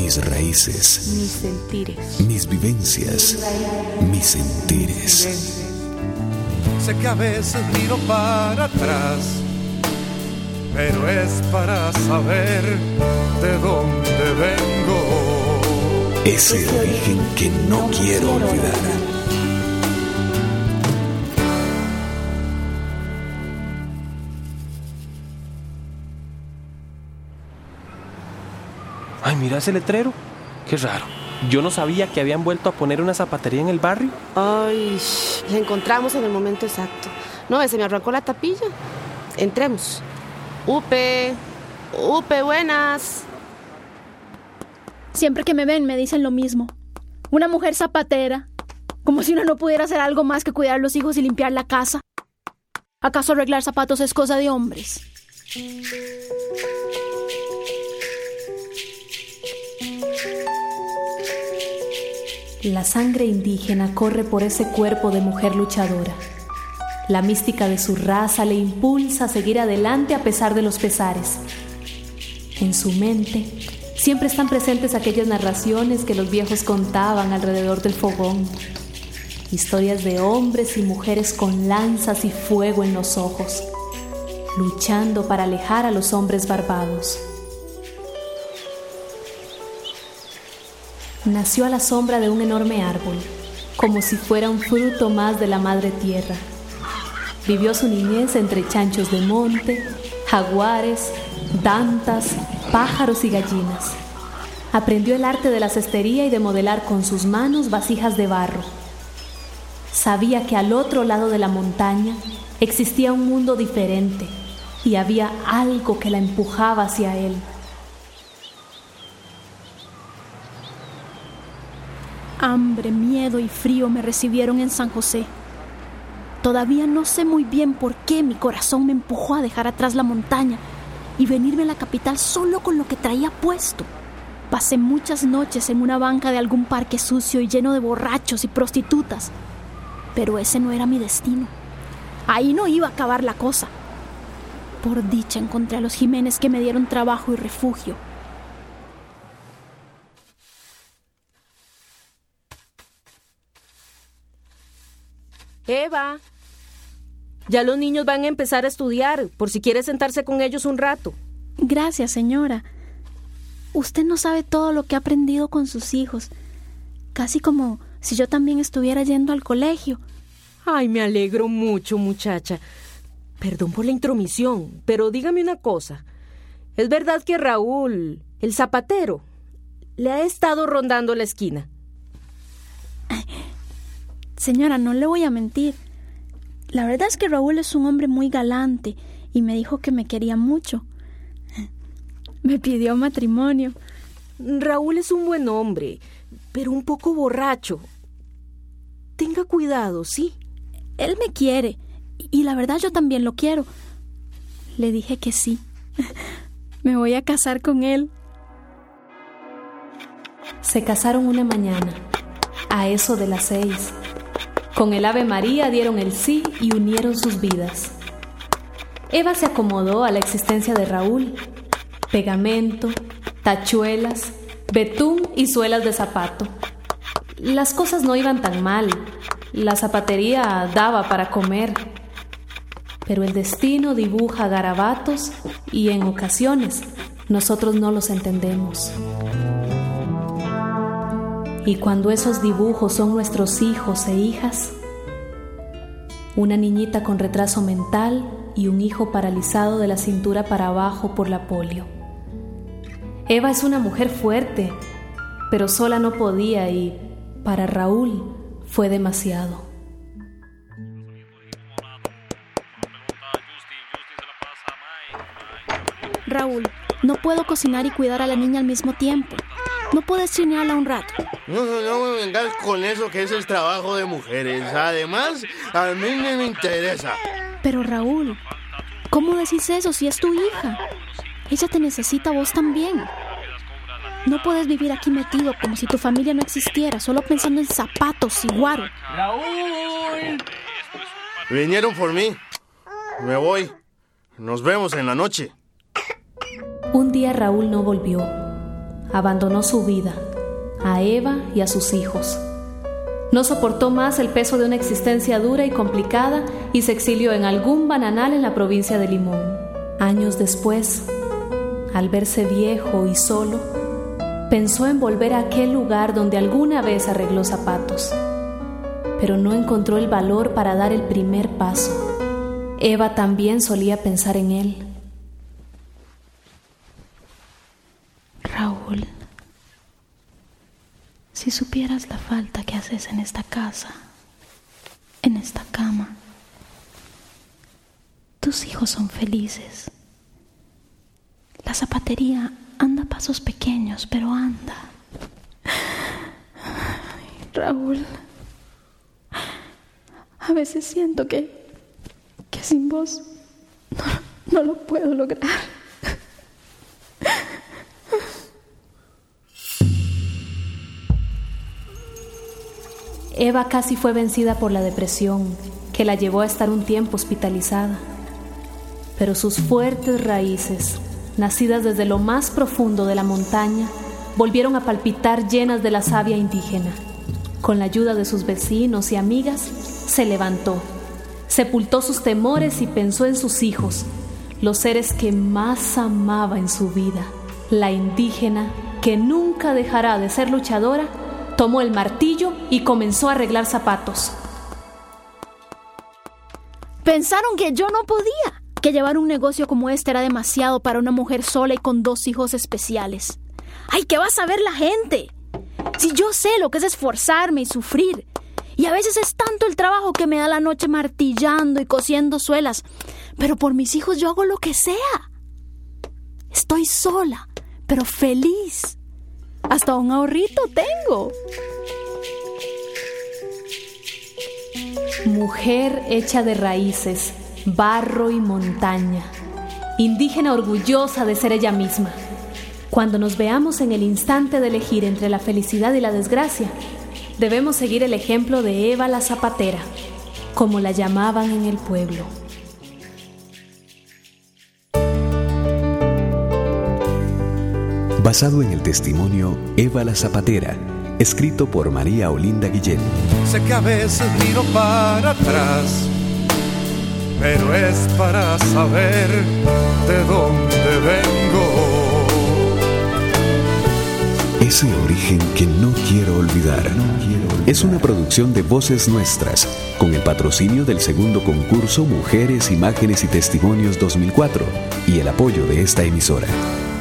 mis raíces, mis sentires, mis vivencias, mis sentires. Sé que a veces miro para atrás, pero es para saber de dónde vengo. Ese origen que no quiero olvidar. Ay, mira ese letrero. Qué raro. Yo no sabía que habían vuelto a poner una zapatería en el barrio. Ay, la encontramos en el momento exacto. No, se me arrancó la tapilla. Entremos. Upe, buenas. Siempre que me ven me dicen lo mismo. Una mujer zapatera. Como si una no pudiera hacer algo más que cuidar a los hijos y limpiar la casa. ¿Acaso arreglar zapatos es cosa de hombres? La sangre indígena corre por ese cuerpo de mujer luchadora. La mística de su raza le impulsa a seguir adelante a pesar de los pesares. En su mente siempre están presentes aquellas narraciones que los viejos contaban alrededor del fogón. Historias de hombres y mujeres con lanzas y fuego en los ojos, luchando para alejar a los hombres barbados. Nació a la sombra de un enorme árbol, como si fuera un fruto más de la madre tierra. Vivió su niñez entre chanchos de monte, jaguares, dantas, pájaros y gallinas. Aprendió el arte de la cestería y de modelar con sus manos vasijas de barro. Sabía que al otro lado de la montaña existía un mundo diferente y había algo que la empujaba hacia él. Hambre, miedo y frío me recibieron en San José. Todavía no sé muy bien por qué mi corazón me empujó a dejar atrás la montaña y venirme a la capital solo con lo que traía puesto. Pasé muchas noches en una banca de algún parque sucio y lleno de borrachos y prostitutas. Pero ese no era mi destino. Ahí no iba a acabar la cosa. Por dicha encontré a los Jiménez que me dieron trabajo y refugio. Eva, ya los niños van a empezar a estudiar, por si quiere sentarse con ellos un rato. Gracias, señora. Usted no sabe todo lo que he aprendido con sus hijos. Casi como si yo también estuviera yendo al colegio. Ay, me alegro mucho, muchacha. Perdón por la intromisión, pero dígame una cosa. ¿Es verdad que Raúl, el zapatero, le ha estado rondando la esquina? Señora, no le voy a mentir. La verdad es que Raúl es un hombre muy galante y me dijo que me quería mucho. Me pidió matrimonio. Raúl es un buen hombre, pero un poco borracho. Tenga cuidado, ¿sí? Él me quiere y la verdad yo también lo quiero. Le dije que sí. Me voy a casar con él. Se casaron una mañana, a eso de las 6. Con el Ave María dieron el sí y unieron sus vidas. Eva se acomodó a la existencia de Raúl. Pegamento, tachuelas, betún y suelas de zapato. Las cosas no iban tan mal. La zapatería daba para comer. Pero el destino dibuja garabatos y en ocasiones nosotros no los entendemos. Y cuando esos dibujos son nuestros hijos e hijas, una niñita con retraso mental y un hijo paralizado de la cintura para abajo por la polio. Eva es una mujer fuerte, pero sola no podía y para Raúl fue demasiado. Raúl, no puedo cocinar y cuidar a la niña al mismo tiempo. ¿No puedes chinearla un rato? No me vengas con eso que ese es trabajo de mujeres. Además, a mí no me interesa. Pero Raúl, ¿cómo decís eso si es tu hija? Ella te necesita a vos también. No puedes vivir aquí metido como si tu familia no existiera, solo pensando en zapatos y guaro. ¡Raúl! Vinieron por mí. Me voy. Nos vemos en la noche. Un día Raúl no volvió. abandonó su vida, a Eva y a sus hijos. No soportó más el peso de una existencia dura y complicada y se exilió en algún bananal en la provincia de Limón. Años después, al verse viejo y solo, pensó en volver a aquel lugar donde alguna vez arregló zapatos, pero no encontró el valor para dar el primer paso. Eva también solía pensar en él. Raúl, si supieras la falta que haces en esta casa, en esta cama. Tus hijos son felices. La zapatería anda a pasos pequeños, pero anda. Ay, Raúl, a veces siento que sin vos no lo puedo lograr. Eva casi fue vencida por la depresión, que la llevó a estar un tiempo hospitalizada. Pero sus fuertes raíces, nacidas desde lo más profundo de la montaña, volvieron a palpitar llenas de la savia indígena. Con la ayuda de sus vecinos y amigas, se levantó, sepultó sus temores y pensó en sus hijos, los seres que más amaba en su vida. La indígena, que nunca dejará de ser luchadora, tomó el martillo y comenzó a arreglar zapatos. Pensaron que yo no podía, que llevar un negocio como este era demasiado para una mujer sola y con 2 hijos especiales. ¡Ay, qué va a saber la gente! Si yo sé lo que es esforzarme y sufrir. Y a veces es tanto el trabajo que me da la noche martillando y cosiendo suelas. Pero por mis hijos yo hago lo que sea. Estoy sola, pero feliz. Hasta un ahorrito tengo. Mujer hecha de raíces, barro y montaña. Indígena orgullosa de ser ella misma. Cuando nos veamos en el instante de elegir entre la felicidad y la desgracia, debemos seguir el ejemplo de Eva la zapatera, como la llamaban en el pueblo. Basado en el testimonio Eva la Zapatera, escrito por María Olinda Guillén. Sé que a veces miro para atrás, pero es para saber de dónde vengo. Ese origen que no quiero olvidar. Es una producción de Voces Nuestras, con el patrocinio del segundo concurso Mujeres, Imágenes y Testimonios 2004 y el apoyo de esta emisora.